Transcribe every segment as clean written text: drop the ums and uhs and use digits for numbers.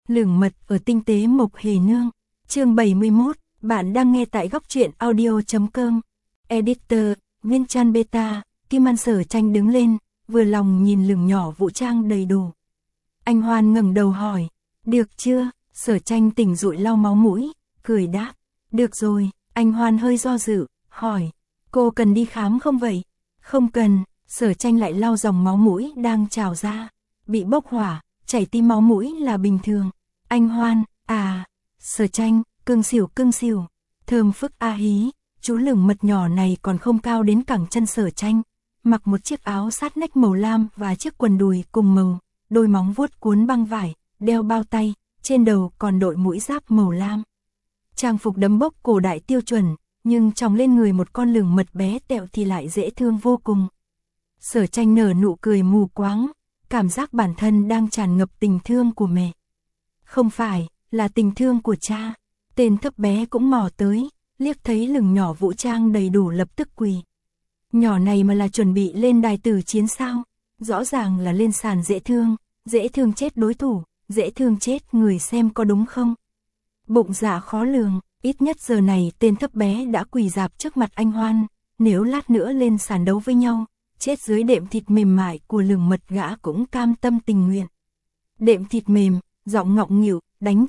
Lửng mật ở tinh tế Mộc Hề Nương. Chương 71, bạn đang nghe tại góc truyện audio.com. Editor, Viên Chan Beta. Kim An Sở Tranh đứng lên, vừa lòng nhìn lửng nhỏ vũ trang đầy đủ. Anh Hoan ngẩng đầu hỏi, được chưa? Sở Tranh tỉnh dụi lau máu mũi, cười đáp, được rồi. Anh Hoan hơi do dự, hỏi, cô cần đi khám không vậy? Không cần. Sở Tranh lại lau dòng máu mũi đang trào ra, bị bốc hỏa, chảy tí máu mũi là bình thường. Anh Hoan, à, Sở Tranh, cưng xỉu, thơm phức a hí. Chú lửng mật nhỏ này còn không cao đến cẳng chân Sở Tranh, mặc một chiếc áo sát nách màu lam và chiếc quần đùi cùng màu, đôi móng vuốt cuốn băng vải, đeo bao tay, trên đầu còn đội mũi giáp màu lam. Trang phục đấm bốc cổ đại tiêu chuẩn, nhưng tròng lên người một con lửng mật bé tẹo thì lại dễ thương vô cùng. Sở Tranh nở nụ cười mù quáng, cảm giác bản thân đang tràn ngập tình thương của mẹ. Không phải, là tình thương của cha. Tên thấp bé cũng mò tới, liếc thấy lửng nhỏ vũ trang đầy đủ lập tức quỳ. Nhỏ này mà là chuẩn bị lên đài tử chiến sao? Rõ ràng là lên sàn dễ thương chết đối thủ, dễ thương chết người xem có đúng không? Bụng dạ khó lường, ít nhất giờ này tên thấp bé đã quỳ rạp trước mặt anh Hoan, nếu lát nữa lên sàn đấu với nhau, chết dưới đệm thịt mềm mại của lửng mật gã cũng cam tâm tình nguyện. Đệm thịt mềm, giọng ngọng nghịu, đánh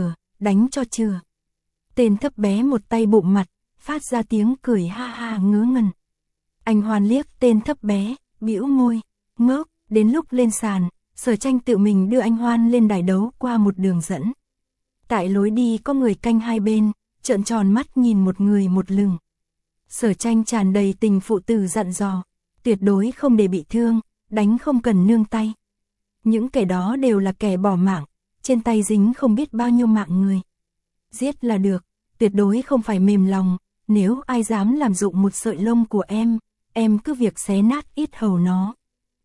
cho chừa. Tên thấp bé một tay bụng mặt, phát ra tiếng cười ha ha ngớ ngẩn. Anh Hoan liếc tên thấp bé, bĩu môi, ngốc. Đến lúc lên sàn, Sở Tranh tự mình đưa anh Hoan lên đài đấu qua một đường dẫn. Tại lối đi có người canh hai bên, trợn tròn mắt nhìn một người một lửng. Sở Tranh tràn đầy tình phụ tử dặn dò, tuyệt đối không để bị thương, đánh không cần nương tay. Những kẻ đó đều là kẻ bỏ mạng, trên tay dính không biết bao nhiêu mạng người. Giết là được, tuyệt đối không phải mềm lòng, nếu ai dám làm dụng một sợi lông của em cứ việc xé nát ít hầu nó.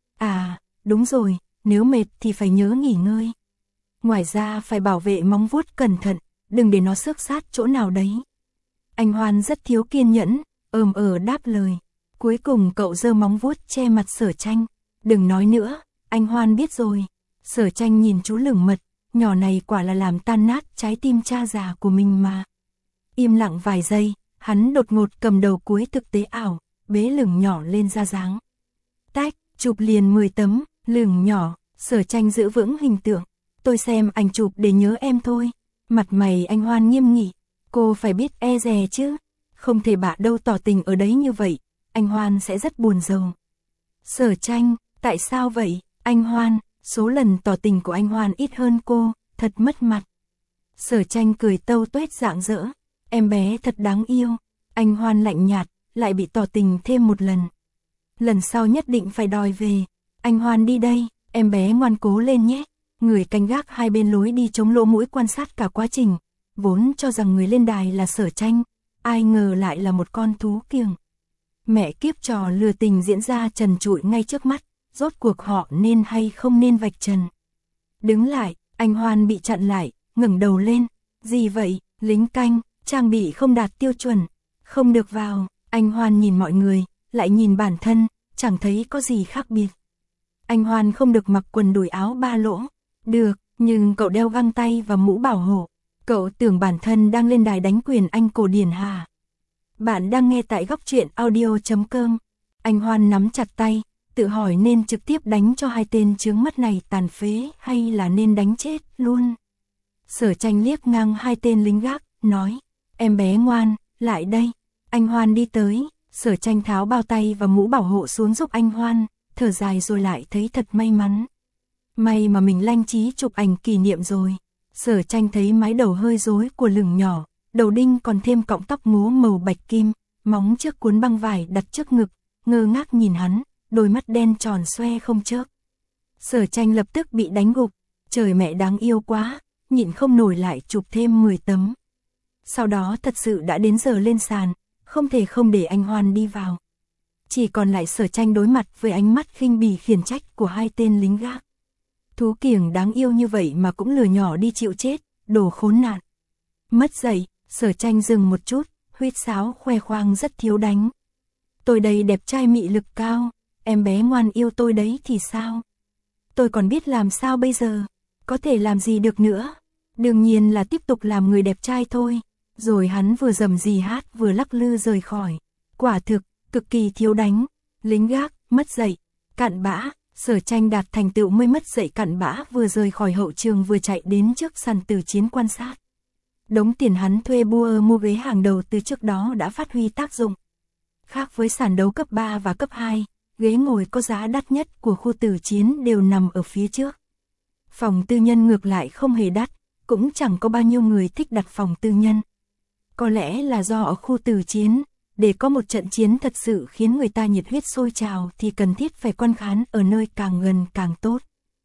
À, đúng rồi, nếu mệt thì phải nhớ nghỉ ngơi. Ngoài ra phải bảo vệ móng vuốt cẩn thận, đừng để nó xước sát chỗ nào đấy. Anh Hoan rất thiếu kiên nhẫn, đáp lời. Cuối cùng cậu giơ móng vuốt che mặt Sở Tranh. Đừng nói nữa, anh Hoan biết rồi. Sở Tranh nhìn chú lửng mật, nhỏ này quả là làm tan nát trái tim cha già của mình mà. Im lặng vài giây, hắn đột ngột cầm đầu cuối thực tế ảo, bế lửng nhỏ lên ra dáng. Tách, chụp liền 10 tấm, lửng nhỏ. Sở Tranh giữ vững hình tượng. Tôi xem ảnh chụp để nhớ em thôi. Mặt mày anh Hoan nghiêm nghị. Cô phải biết e dè chứ. Không thể bạ đâu tỏ tình ở đấy như vậy. Anh Hoan sẽ rất buồn rầu. Sở Tranh, tại sao vậy? Anh Hoan, số lần tỏ tình của anh Hoan ít hơn cô, thật mất mặt. Sở Tranh cười tâu tuét rạng rỡ. Em bé thật đáng yêu. Anh Hoan lạnh nhạt, lại bị tỏ tình thêm một lần. Lần sau nhất định phải đòi về. Anh Hoan đi đây, em bé ngoan cố lên nhé. Người canh gác hai bên lối đi chống lỗ mũi quan sát cả quá trình. Vốn cho rằng người lên đài là Sở Tranh, ai ngờ lại là một con thú kiểng. Mẹ kiếp trò lừa tình diễn ra trần trụi ngay trước mắt, rốt cuộc họ nên hay không nên vạch trần. Đứng lại, anh Hoan bị chặn lại, ngẩng đầu lên. Gì vậy, lính canh, trang bị không đạt tiêu chuẩn, không được vào. Anh Hoan nhìn mọi người, lại nhìn bản thân, chẳng thấy có gì khác biệt. Anh Hoan không được mặc quần đùi áo ba lỗ. Được, nhưng cậu đeo găng tay và mũ bảo hộ. Cậu tưởng bản thân đang lên đài đánh quyền Anh cổ điển hả? Bạn đang nghe tại góc truyện audio.com. Anh Hoan nắm chặt tay, tự hỏi nên trực tiếp đánh cho hai tên chướng mắt này tàn phế hay là nên đánh chết luôn. Sở Tranh liếc ngang hai tên lính gác, nói, em bé ngoan, lại đây. Anh Hoan đi tới, Sở Tranh tháo bao tay và mũ bảo hộ xuống giúp anh Hoan, thở dài rồi lại thấy thật may mắn. May mà mình lanh trí chụp ảnh kỷ niệm rồi. Sở Tranh thấy mái đầu hơi rối của lửng nhỏ, đầu đinh còn thêm cọng tóc ngố màu bạch kim, móng trước cuốn băng vải đặt trước ngực, ngơ ngác nhìn hắn, đôi mắt đen tròn xoe không chớp. Sở Tranh lập tức bị đánh gục, trời mẹ đáng yêu quá, nhịn không nổi lại chụp thêm 10 tấm. Sau đó thật sự đã đến giờ lên sàn, không thể không để anh Hoan đi vào. Chỉ còn lại Sở Tranh đối mặt với ánh mắt khinh bỉ khiển trách của hai tên lính gác. Thú kiểng đáng yêu như vậy mà cũng lừa nhỏ đi chịu chết, đồ khốn nạn. Mất dạy, Sở Tranh dừng một chút, huýt sáo khoe khoang rất thiếu đánh. Tôi đây đẹp trai mị lực cao, em bé ngoan yêu tôi đấy thì sao? Tôi còn biết làm sao bây giờ, có thể làm gì được nữa, Đương nhiên là tiếp tục làm người đẹp trai thôi. Rồi hắn vừa rầm rì hát vừa lắc lư rời khỏi. Quả thực, cực kỳ thiếu đánh. Lính gác, mất dạy, cặn bã. Sở Tranh đạt thành tựu mới mất dạy cặn bã vừa rời khỏi hậu trường vừa chạy đến trước sàn tử chiến quan sát. Đống tiền hắn thuê mua ghế hàng đầu từ trước đó đã phát huy tác dụng. Khác với sàn đấu cấp 3 và cấp 2, ghế ngồi có giá đắt nhất của khu tử chiến đều nằm ở phía trước. Phòng tư nhân ngược lại không hề đắt, cũng chẳng có bao nhiêu người thích đặt phòng tư nhân. Có lẽ là do ở khu tử chiến, để có một trận chiến thật sự khiến người ta nhiệt huyết sôi trào thì cần thiết phải quan khán ở nơi càng gần càng tốt.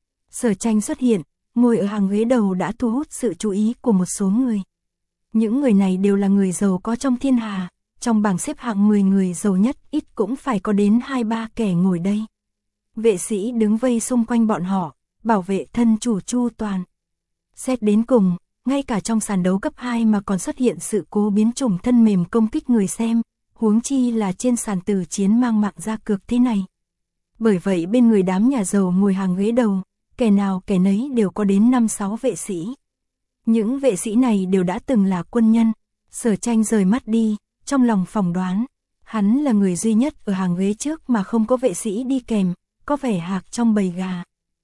Sở Tranh xuất hiện, ngồi ở hàng ghế đầu đã thu hút sự chú ý của một số người. Những người này đều là người giàu có trong thiên hà, trong bảng xếp hạng 10 người giàu nhất ít cũng phải có đến 2-3 kẻ ngồi đây. Vệ sĩ đứng vây xung quanh bọn họ, bảo vệ thân chủ chu toàn. Xét đến cùng, ngay cả trong sàn đấu cấp 2 mà còn xuất hiện sự cố biến chủng thân mềm công kích người xem, huống chi là trên sàn tử chiến mang mạng ra cược thế này. Bởi vậy bên người đám nhà giàu ngồi hàng ghế đầu, kẻ nào kẻ nấy đều có đến 5-6 vệ sĩ. Những vệ sĩ này đều đã từng là quân nhân. Sở Tranh rời mắt đi, trong lòng phỏng đoán, hắn là người duy nhất ở hàng ghế trước mà không có vệ sĩ đi kèm, có vẻ hạc trong bầy gà.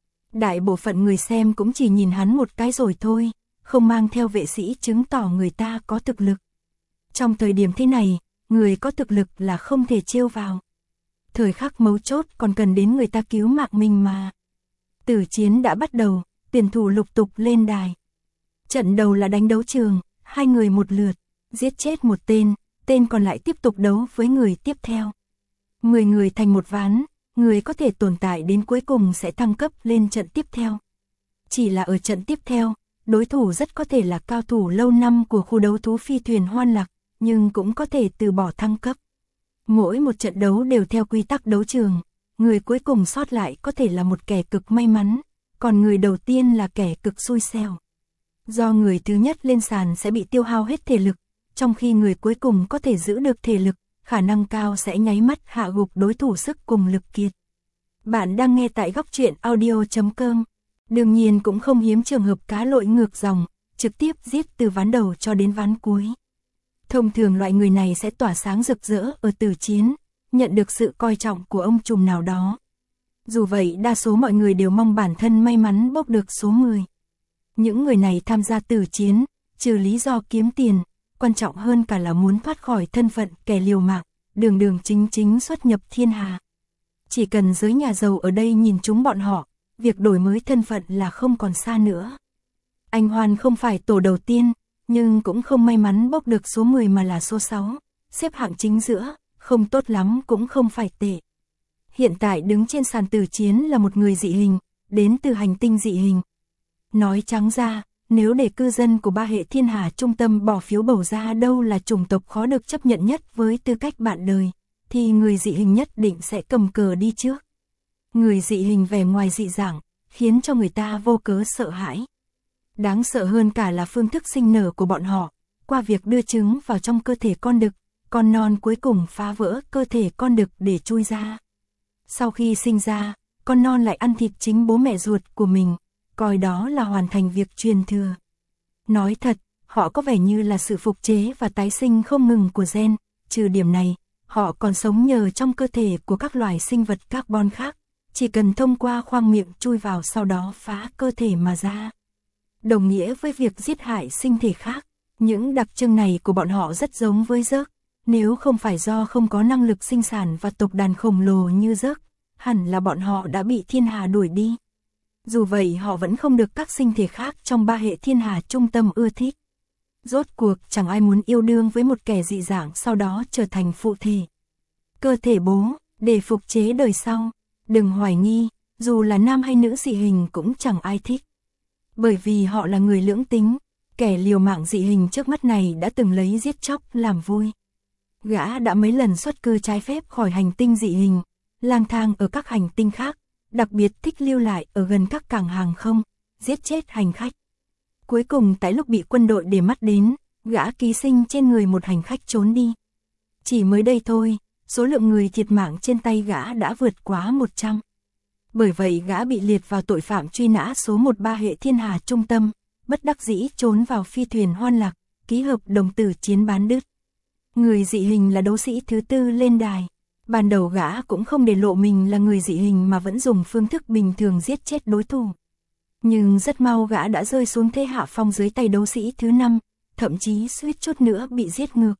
Đại bộ phận người xem cũng chỉ nhìn hắn một cái rồi thôi, không mang theo vệ sĩ chứng tỏ người ta có thực lực. Trong thời điểm thế này, người có thực lực là không thể trêu vào. Thời khắc mấu chốt còn cần đến người ta cứu mạng mình mà. Tử chiến đã bắt đầu, tuyển thủ lục tục lên đài. Trận đầu là đánh đấu trường, 2 người một lượt, giết chết một tên, tên còn lại tiếp tục đấu với người tiếp theo. 10 người thành một ván, người có thể tồn tại đến cuối cùng sẽ thăng cấp lên trận tiếp theo. Chỉ là ở trận tiếp theo, đối thủ rất có thể là cao thủ lâu năm của khu đấu thú phi thuyền Hoan Lạc, nhưng cũng có thể từ bỏ thăng cấp. Mỗi một trận đấu đều theo quy tắc đấu trường, người cuối cùng sót lại có thể là một kẻ cực may mắn, còn người đầu tiên là kẻ cực xui xẻo. Do người thứ nhất lên sàn sẽ bị tiêu hao hết thể lực, trong khi người cuối cùng có thể giữ được thể lực, khả năng cao sẽ nháy mắt hạ gục đối thủ sức cùng lực kiệt. Bạn đang nghe tại góc truyện audio.com. Đương nhiên cũng không hiếm trường hợp cá lội ngược dòng, trực tiếp giết từ ván đầu cho đến ván cuối. Thông thường loại người này sẽ tỏa sáng rực rỡ ở tử chiến, nhận được sự coi trọng của ông trùm nào đó. Dù vậy đa số mọi người đều mong bản thân may mắn bốc được số 10. Những người này tham gia tử chiến, trừ lý do kiếm tiền, quan trọng hơn cả là muốn thoát khỏi thân phận kẻ liều mạng, đường chính xuất nhập thiên hà. Chỉ cần giới nhà giàu ở đây nhìn chúng bọn họ, việc đổi mới thân phận là không còn xa nữa. Anh Hoan không phải tổ đầu tiên, nhưng cũng không may mắn bốc được số 10 mà là số 6, xếp hạng chính giữa, không tốt lắm cũng không phải tệ. Hiện tại đứng trên sàn tử chiến là một người dị hình, đến từ hành tinh dị hình. Nói trắng ra, nếu để cư dân của 3 hệ thiên hà trung tâm bỏ phiếu bầu ra đâu là chủng tộc khó được chấp nhận nhất với tư cách bạn đời, thì người dị hình nhất định sẽ cầm cờ đi trước. Người dị hình vẻ ngoài dị dạng, khiến cho người ta vô cớ sợ hãi. Đáng sợ hơn cả là phương thức sinh nở của bọn họ, qua việc đưa trứng vào trong cơ thể con đực, con non cuối cùng phá vỡ cơ thể con đực để chui ra. Sau khi sinh ra, con non lại ăn thịt chính bố mẹ ruột của mình, coi đó là hoàn thành việc truyền thừa. Nói thật, họ có vẻ như là sự phục chế và tái sinh không ngừng của gen, trừ điểm này, họ còn sống nhờ trong cơ thể của các loài sinh vật carbon khác, chỉ cần thông qua khoang miệng chui vào sau đó phá cơ thể mà ra. Đồng nghĩa với việc giết hại sinh thể khác, những đặc trưng này của bọn họ rất giống với rớt, nếu không phải do không có năng lực sinh sản và tộc đàn khổng lồ như rớt, hẳn là bọn họ đã bị thiên hà đuổi đi. Dù vậy họ vẫn không được các sinh thể khác trong 3 hệ thiên hà trung tâm ưa thích. Rốt cuộc chẳng ai muốn yêu đương với một kẻ dị dạng sau đó trở thành phụ thể. Cơ thể bố, để phục chế đời sau. Đừng hoài nghi, dù là nam hay nữ dị hình cũng chẳng ai thích. Bởi vì họ là người lưỡng tính, kẻ liều mạng dị hình trước mắt này đã từng lấy giết chóc làm vui. Gã đã mấy lần xuất cư trái phép khỏi hành tinh dị hình, lang thang ở các hành tinh khác, đặc biệt thích lưu lại ở gần các cảng hàng không, giết chết hành khách. Cuối cùng tại lúc bị quân đội để mắt đến, gã ký sinh trên người một hành khách trốn đi. Chỉ mới đây thôi, số lượng người thiệt mạng trên tay gã đã vượt quá 100. Bởi vậy gã bị liệt vào tội phạm truy nã số 13 hệ thiên hà trung tâm, bất đắc dĩ trốn vào phi thuyền hoan lạc, ký hợp đồng tử chiến bán đứt. Người dị hình là đấu sĩ thứ 4 lên đài. Ban đầu gã cũng không để lộ mình là người dị hình mà vẫn dùng phương thức bình thường giết chết đối thủ. Nhưng rất mau gã đã rơi xuống thế hạ phong dưới tay đấu sĩ thứ 5, thậm chí suýt chút nữa bị giết ngược.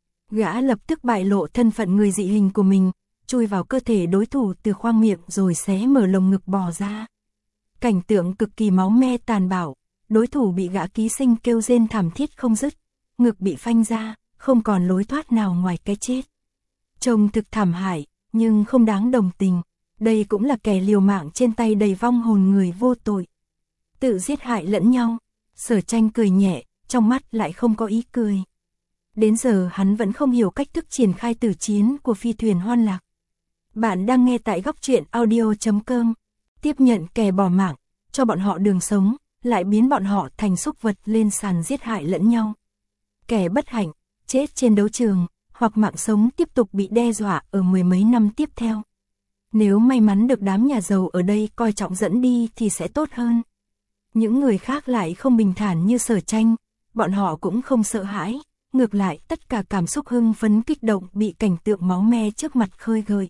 Gã lập tức bại lộ thân phận người dị hình của mình, chui vào cơ thể đối thủ từ khoang miệng rồi xé mở lồng ngực bò ra. Cảnh tượng cực kỳ máu me tàn bạo, đối thủ bị gã ký sinh kêu rên thảm thiết không dứt, ngực bị phanh ra, không còn lối thoát nào ngoài cái chết. Trông thực thảm hại, nhưng không đáng đồng tình, đây cũng là kẻ liều mạng trên tay đầy vong hồn người vô tội. Tự giết hại lẫn nhau, Sở Tranh cười nhẹ, trong mắt lại không có ý cười. Đến giờ hắn vẫn không hiểu cách thức triển khai tử chiến của phi thuyền hoan lạc. Bạn đang nghe tại góc truyện audio.com. Tiếp nhận kẻ bỏ mạng, cho bọn họ đường sống, lại biến bọn họ thành súc vật lên sàn giết hại lẫn nhau. Kẻ bất hạnh, chết trên đấu trường, hoặc mạng sống tiếp tục bị đe dọa ở 10 mấy năm tiếp theo. Nếu may mắn được đám nhà giàu ở đây coi trọng dẫn đi thì sẽ tốt hơn. Những người khác lại không bình thản như Sở Tranh, bọn họ cũng không sợ hãi, ngược lại tất cả cảm xúc hưng phấn kích động bị cảnh tượng máu me trước mặt khơi gợi.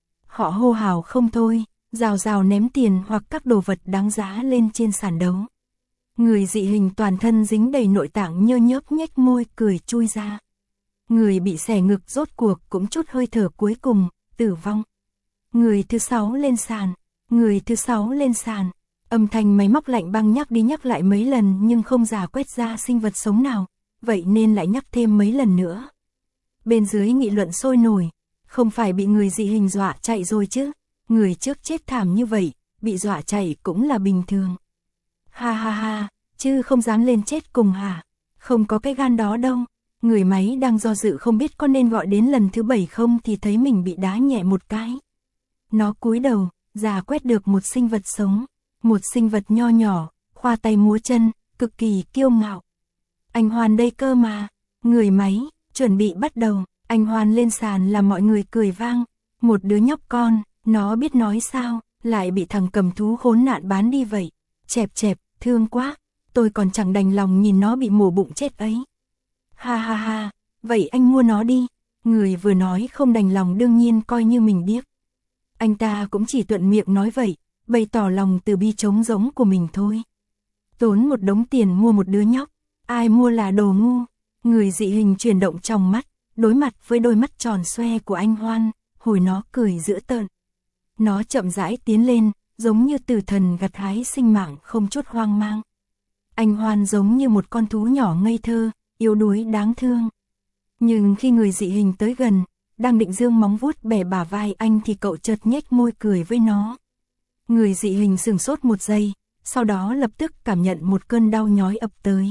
Họ hô hào không thôi, rào rào ném tiền hoặc các đồ vật đáng giá lên trên sàn đấu. Người dị hình toàn thân dính đầy nội tạng nhơ nhớp nhếch môi cười chui ra. Người bị xẻ ngực rốt cuộc cũng chút hơi thở cuối cùng, tử vong. Người thứ 6 lên sàn, người thứ 6 lên sàn. Âm thanh máy móc lạnh băng nhắc đi nhắc lại mấy lần nhưng không giả quét ra sinh vật sống nào, vậy nên lại nhắc thêm mấy lần nữa. Bên dưới nghị luận sôi nổi, không phải bị người dị hình dọa chạy rồi chứ, người trước chết thảm như vậy, bị dọa chạy cũng là bình thường. Ha ha ha, chứ không dám lên chết cùng hả? Không có cái gan đó đâu. Người máy đang do dự không biết có nên gọi đến lần thứ 7 không thì thấy mình bị đá nhẹ một cái. Nó cúi đầu, giả quét được một sinh vật sống, một sinh vật nho nhỏ, khoa tay múa chân, cực kỳ kiêu ngạo. Anh Hoan đây cơ mà. Người máy, chuẩn bị bắt đầu, anh Hoan lên sàn làm mọi người cười vang. Một đứa nhóc con, nó biết nói sao, lại bị thằng cầm thú khốn nạn bán đi vậy. Chẹp chẹp, thương quá, tôi còn chẳng đành lòng nhìn nó bị mổ bụng chết ấy. Ha ha ha, vậy anh mua nó đi. Người vừa nói không đành lòng đương nhiên coi như mình điếc. Anh ta cũng chỉ thuận miệng nói vậy, bày tỏ lòng từ bi trống rỗng của mình thôi. Tốn một đống tiền mua một đứa nhóc, ai mua là đồ ngu. Người dị hình chuyển động trong mắt, đối mặt với đôi mắt tròn xoe của anh Hoan, hồi nó cười dữ tợn. Nó chậm rãi tiến lên, giống như tử thần gặt hái sinh mạng không chút hoang mang. Anh Hoan giống như một con thú nhỏ ngây thơ, yếu đuối đáng thương. Nhưng khi người dị hình tới gần, đang định giương móng vuốt bẻ bả vai anh thì cậu chợt nhếch môi cười với nó. Người dị hình sửng sốt một giây, sau đó lập tức cảm nhận một cơn đau nhói ập tới.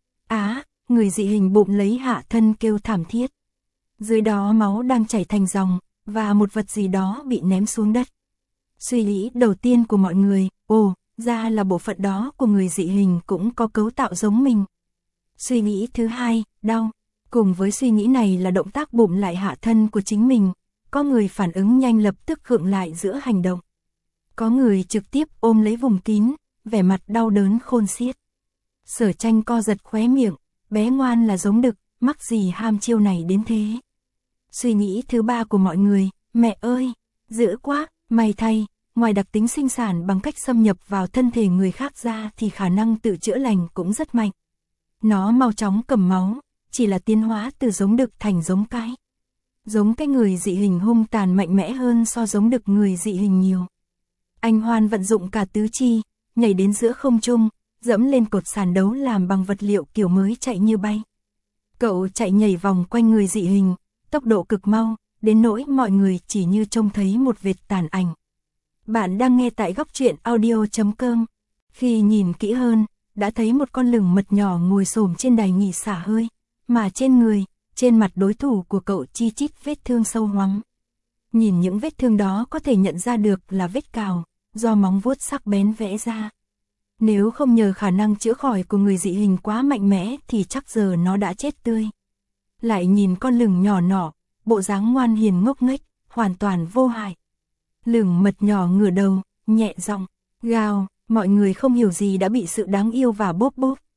Người dị hình bụng lấy hạ thân kêu thảm thiết. Dưới đó máu đang chảy thành dòng, và một vật gì đó bị ném xuống đất. Suy nghĩ đầu tiên của mọi người, ra là bộ phận đó của người dị hình cũng có cấu tạo giống mình. Suy nghĩ thứ hai, đau. Cùng với suy nghĩ này là động tác bụng lại hạ thân của chính mình. Có người phản ứng nhanh lập tức khựng lại giữa hành động. Có người trực tiếp ôm lấy vùng kín, vẻ mặt đau đớn khôn xiết. Sở Tranh co giật khóe miệng, bé ngoan là giống đực, mắc gì ham chiêu này đến thế. Suy nghĩ thứ ba của mọi người, mẹ ơi, dữ quá, may thay, ngoài đặc tính sinh sản bằng cách xâm nhập vào thân thể người khác ra thì khả năng tự chữa lành cũng rất mạnh. Nó mau chóng cầm máu, chỉ là tiến hóa từ giống đực thành giống cái. Giống cái người dị hình hung tàn mạnh mẽ hơn so giống đực người dị hình nhiều. Anh Hoan vận dụng cả tứ chi, nhảy đến giữa không trung, dẫm lên cột sàn đấu làm bằng vật liệu kiểu mới chạy như bay. Cậu chạy nhảy vòng quanh người dị hình, tốc độ cực mau, đến nỗi mọi người chỉ như trông thấy một vệt tàn ảnh. Bạn đang nghe tại góc truyện audio.com. Khi nhìn kỹ hơn, đã thấy một con lửng mật nhỏ ngồi xổm trên đài nghỉ xả hơi, mà trên người, trên mặt đối thủ của cậu chi chít vết thương sâu hoắm. Nhìn những vết thương đó có thể nhận ra được là vết cào, do móng vuốt sắc bén vẽ ra. Nếu không nhờ khả năng chữa khỏi của người dị hình quá mạnh mẽ thì chắc giờ nó đã chết tươi. Lại nhìn con lửng nhỏ nọ, bộ dáng ngoan hiền ngốc nghếch, hoàn toàn vô hại. Lửng mật nhỏ ngửa đầu, nhẹ giọng, gào, mọi người không hiểu gì đã bị sự đáng yêu và bốp bốp,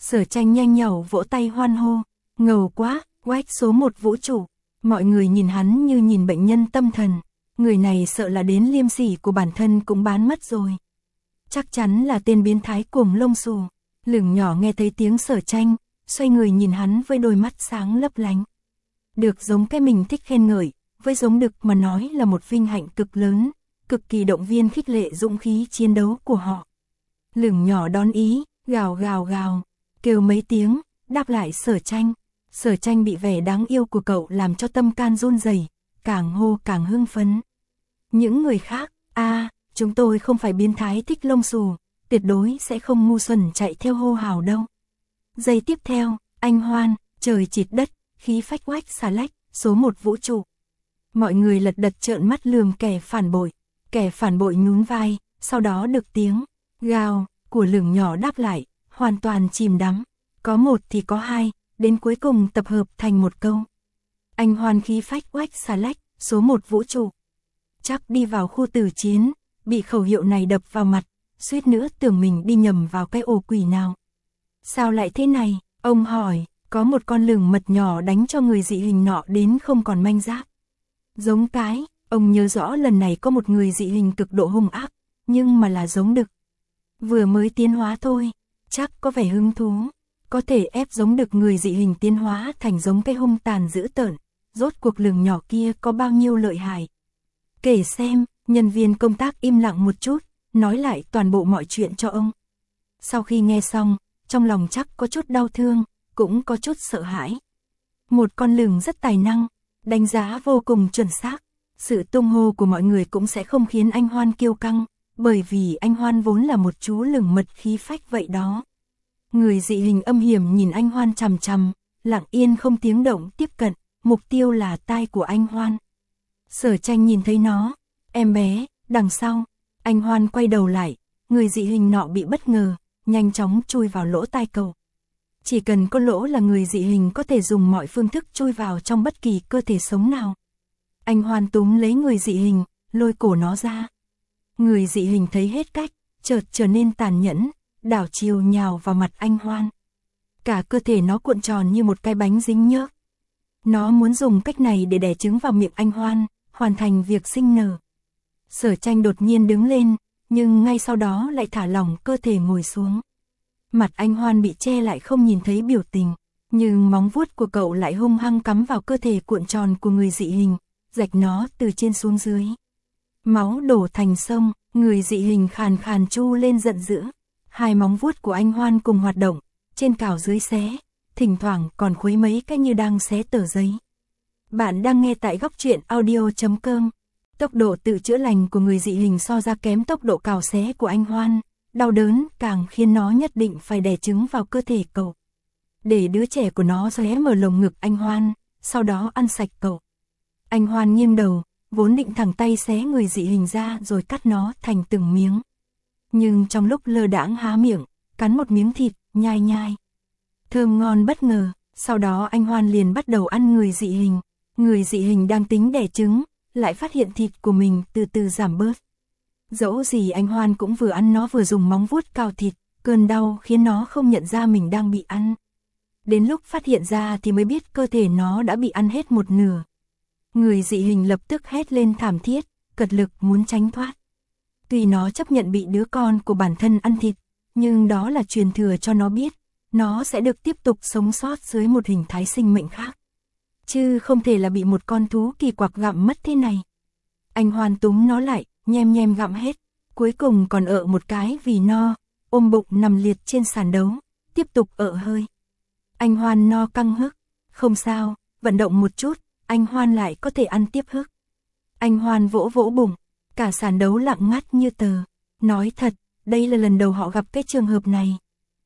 Sở Tranh nhanh nhảu vỗ tay hoan hô, ngầu quá, quách số 1 vũ trụ. Mọi người nhìn hắn như nhìn bệnh nhân tâm thần, người này sợ là đến liêm sỉ của bản thân cũng bán mất rồi. Chắc chắn là tên biến thái cuồng lông xù. Lửng nhỏ nghe thấy tiếng Sở Tranh, xoay người nhìn hắn với đôi mắt sáng lấp lánh. Được giống cái mình thích khen ngợi, với giống đực mà nói là một vinh hạnh cực lớn, cực kỳ động viên khích lệ dũng khí chiến đấu của họ. Lửng nhỏ đón ý, gào gào gào, kêu mấy tiếng, đáp lại Sở Tranh. Sở Tranh bị vẻ đáng yêu của cậu làm cho tâm can run rẩy, càng hô càng hưng phấn. Những người khác, chúng tôi không phải biến thái thích lông xù, tuyệt đối sẽ không ngu xuẩn chạy theo hô hào đâu. Giây tiếp theo, anh Hoan, trời chịt đất, khí phách oách xà lách, số 1 vũ trụ. Mọi người lật đật trợn mắt lườm kẻ phản bội nhún vai, sau đó được tiếng gào của Lửng nhỏ đáp lại, hoàn toàn chìm đắm. Có một thì có hai, đến cuối cùng tập hợp thành một câu. Anh Hoan khí phách oách xà lách, số 1 vũ trụ. Chắc đi vào khu tử chiến, bị khẩu hiệu này đập vào mặt, suýt nữa tưởng mình đi nhầm vào cái ổ quỷ nào. Sao lại thế này? Ông hỏi, có một con lửng mật nhỏ đánh cho người dị hình nọ đến không còn manh giáp. Giống cái, ông nhớ rõ lần này có một người dị hình cực độ hung ác, nhưng mà là giống đực. Vừa mới tiến hóa thôi, chắc có vẻ hứng thú, có thể ép giống đực người dị hình tiến hóa thành giống cái hung tàn dữ tợn, rốt cuộc lửng nhỏ kia có bao nhiêu lợi hại. Kể xem, nhân viên công tác im lặng một chút, nói lại toàn bộ mọi chuyện cho ông. Sau khi nghe xong, trong lòng chắc có chút đau thương, cũng có chút sợ hãi. Một con lửng rất tài năng, đánh giá vô cùng chuẩn xác. Sự tung hô của mọi người cũng sẽ không khiến anh Hoan kiêu căng, bởi vì anh Hoan vốn là một chú lửng mật khí phách vậy đó. Người dị hình âm hiểm nhìn anh Hoan chằm chằm, lặng yên không tiếng động tiếp cận, mục tiêu là tai của anh Hoan. Sở Tranh nhìn thấy nó, em bé, đằng sau. Anh Hoan quay đầu lại, người dị hình nọ bị bất ngờ, nhanh chóng chui vào lỗ tai cậu. Chỉ cần có lỗ là người dị hình có thể dùng mọi phương thức chui vào trong bất kỳ cơ thể sống nào. Anh Hoan túm lấy người dị hình, lôi cổ nó ra. Người dị hình thấy hết cách, chợt trở nên tàn nhẫn, đảo chiều nhào vào mặt anh Hoan. Cả cơ thể nó cuộn tròn như một cái bánh dính nhớt. Nó muốn dùng cách này để đẻ trứng vào miệng anh Hoan, hoàn thành việc sinh nở. Sở Tranh đột nhiên đứng lên, nhưng ngay sau đó lại thả lỏng cơ thể ngồi xuống. Mặt anh Hoan bị che lại không nhìn thấy biểu tình, nhưng móng vuốt của cậu lại hung hăng cắm vào cơ thể cuộn tròn của người dị hình, rạch nó từ trên xuống dưới. Máu đổ thành sông, người dị hình khàn khàn chu lên giận dữ. Hai móng vuốt của anh Hoan cùng hoạt động, trên cào dưới xé, thỉnh thoảng còn khuấy mấy cái như đang xé tờ giấy. Bạn đang nghe tại góc truyện audio.com. Tốc độ tự chữa lành của người dị hình so ra kém tốc độ cào xé của anh Hoan, đau đớn càng khiến nó nhất định phải đẻ trứng vào cơ thể cậu. Để đứa trẻ của nó xé mở lồng ngực anh Hoan, sau đó ăn sạch cậu. Anh Hoan nghiêng đầu, vốn định thẳng tay xé người dị hình ra rồi cắt nó thành từng miếng. Nhưng trong lúc lơ đãng há miệng, cắn một miếng thịt, nhai nhai. Thơm ngon bất ngờ, sau đó anh Hoan liền bắt đầu ăn người dị hình. Người dị hình đang tính đẻ trứng, lại phát hiện thịt của mình từ từ giảm bớt. Dẫu gì anh Hoan cũng vừa ăn nó vừa dùng móng vuốt cào thịt, cơn đau khiến nó không nhận ra mình đang bị ăn. Đến lúc phát hiện ra thì mới biết cơ thể nó đã bị ăn hết một nửa. Người dị hình lập tức hét lên thảm thiết, cật lực muốn tránh thoát. Tuy nó chấp nhận bị đứa con của bản thân ăn thịt, nhưng đó là truyền thừa cho nó biết, nó sẽ được tiếp tục sống sót dưới một hình thái sinh mệnh khác. Chứ không thể là bị một con thú kỳ quặc gặm mất thế này. Anh Hoan túm nó lại, nhem nhem gặm hết, cuối cùng còn ợ một cái vì no, ôm bụng nằm liệt trên sàn đấu, tiếp tục ợ hơi. Anh Hoan no căng hức, không sao, vận động một chút, anh Hoan lại có thể ăn tiếp hức. Anh Hoan vỗ vỗ bụng, cả sàn đấu lặng ngắt như tờ. Nói thật, đây là lần đầu họ gặp cái trường hợp này.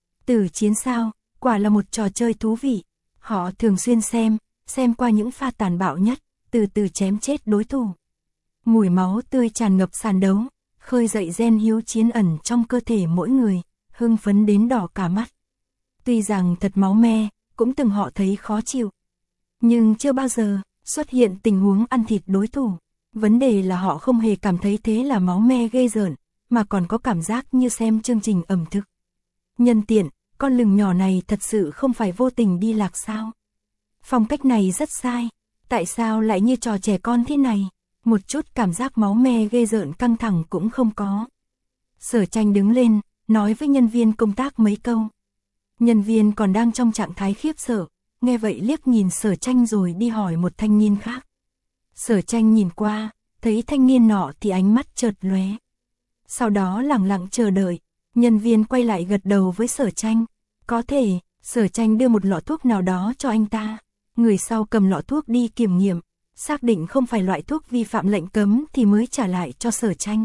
Tử chiến sao, quả là một trò chơi thú vị. Họ thường xuyên xem qua những pha tàn bạo nhất, từ từ chém chết đối thủ. Mùi máu tươi tràn ngập sàn đấu, khơi dậy gen hiếu chiến ẩn trong cơ thể mỗi người, hưng phấn đến đỏ cả mắt. Tuy rằng thật máu me, cũng từng họ thấy khó chịu. Nhưng chưa bao giờ xuất hiện tình huống ăn thịt đối thủ. Vấn đề là họ không hề cảm thấy thế là máu me ghê rợn, mà còn có cảm giác như xem chương trình ẩm thực. Nhân tiện, con lừng nhỏ này thật sự không phải vô tình đi lạc sao? Phong cách này rất sai, tại sao lại như trò trẻ con thế này? Một chút cảm giác máu me ghê rợn căng thẳng cũng không có. Sở Tranh đứng lên, nói với nhân viên công tác mấy câu. Nhân viên còn đang trong trạng thái khiếp sợ, nghe vậy liếc nhìn Sở Tranh rồi đi hỏi một thanh niên khác. Sở Tranh nhìn qua, thấy thanh niên nọ thì ánh mắt chợt lóe. Sau đó lặng lặng chờ đợi, nhân viên quay lại gật đầu với Sở Tranh. Có thể, Sở Tranh đưa một lọ thuốc nào đó cho anh ta. Người sau cầm lọ thuốc đi kiểm nghiệm, xác định không phải loại thuốc vi phạm lệnh cấm thì mới trả lại cho Sở Tranh.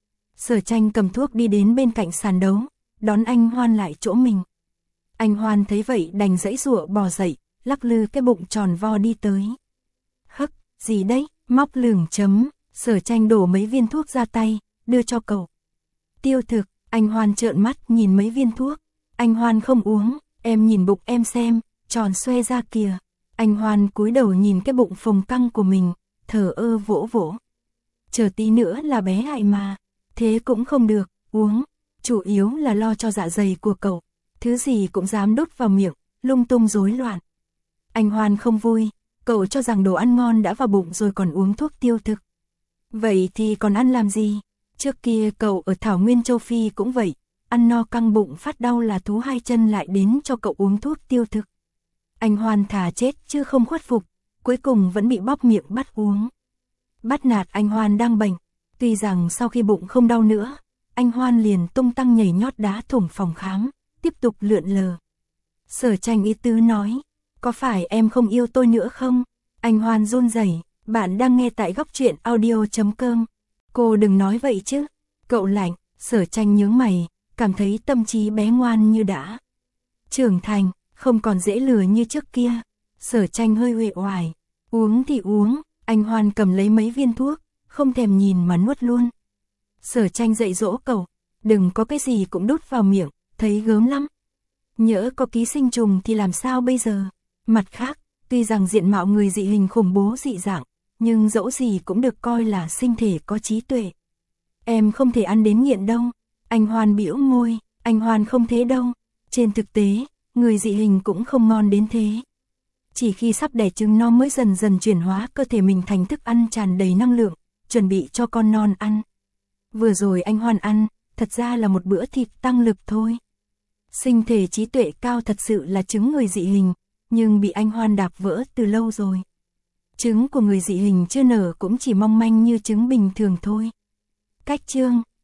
Sở Tranh cầm thuốc đi đến bên cạnh sàn đấu, đón anh Hoan lại chỗ mình. Anh Hoan thấy vậy đành giãy giụa bò dậy, lắc lư cái bụng tròn vo đi tới. Hức, gì đấy, móc lửng chấm, Sở Tranh đổ mấy viên thuốc ra tay, đưa cho cậu. Tiêu thực, anh Hoan trợn mắt nhìn mấy viên thuốc. Anh Hoan không uống, em nhìn bụng em xem, tròn xoe ra kìa. Anh Hoan cúi đầu nhìn cái bụng phồng căng của mình, thờ ơ vỗ vỗ. Chờ tí nữa là bé hại mà, thế cũng không được, uống, chủ yếu là lo cho dạ dày của cậu, thứ gì cũng dám đút vào miệng, lung tung rối loạn. Anh Hoan không vui, cậu cho rằng đồ ăn ngon đã vào bụng rồi còn uống thuốc tiêu thực. Vậy thì còn ăn làm gì? Trước kia cậu ở Thảo Nguyên Châu Phi cũng vậy, ăn no căng bụng phát đau là thú hai chân lại đến cho cậu uống thuốc tiêu thực. Anh Hoan thà chết chứ không khuất phục, cuối cùng vẫn bị bóp miệng bắt uống. Bắt nạt anh Hoan đang bệnh, tuy rằng sau khi bụng không đau nữa, anh Hoan liền tung tăng nhảy nhót đá thủng phòng khám, tiếp tục lượn lờ. Sở Tranh ý tứ nói, có phải em không yêu tôi nữa không? Anh Hoan run rẩy, bạn đang nghe tại góc truyện audio.com. Cô đừng nói vậy chứ. Cậu lạnh, Sở Tranh nhướng mày, cảm thấy tâm trí bé ngoan như đã trưởng thành, không còn dễ lừa như trước kia. Sở Tranh hơi uể oải, uống thì uống, anh Hoan cầm lấy mấy viên thuốc, không thèm nhìn mà nuốt luôn. Sở Tranh dạy dỗ cậu, đừng có cái gì cũng đút vào miệng, thấy gớm lắm. Nhỡ có ký sinh trùng thì làm sao bây giờ? Mặt khác, tuy rằng diện mạo người dị hình khủng bố dị dạng, nhưng dẫu gì cũng được coi là sinh thể có trí tuệ. Em không thể ăn đến nghiện đâu. Anh Hoan bĩu môi, anh Hoan không thế đâu. Trên thực tế, người dị hình cũng không ngon đến thế. Chỉ khi sắp đẻ trứng non mới dần dần chuyển hóa cơ thể mình thành thức ăn tràn đầy năng lượng, chuẩn bị cho con non ăn. Vừa rồi anh Hoan ăn, thật ra là một bữa thịt tăng lực thôi. Sinh thể trí tuệ cao thật sự là trứng người dị hình, nhưng bị anh Hoan đạp vỡ từ lâu rồi. Trứng của người dị hình chưa nở cũng chỉ mong manh như trứng bình thường thôi. Cách chương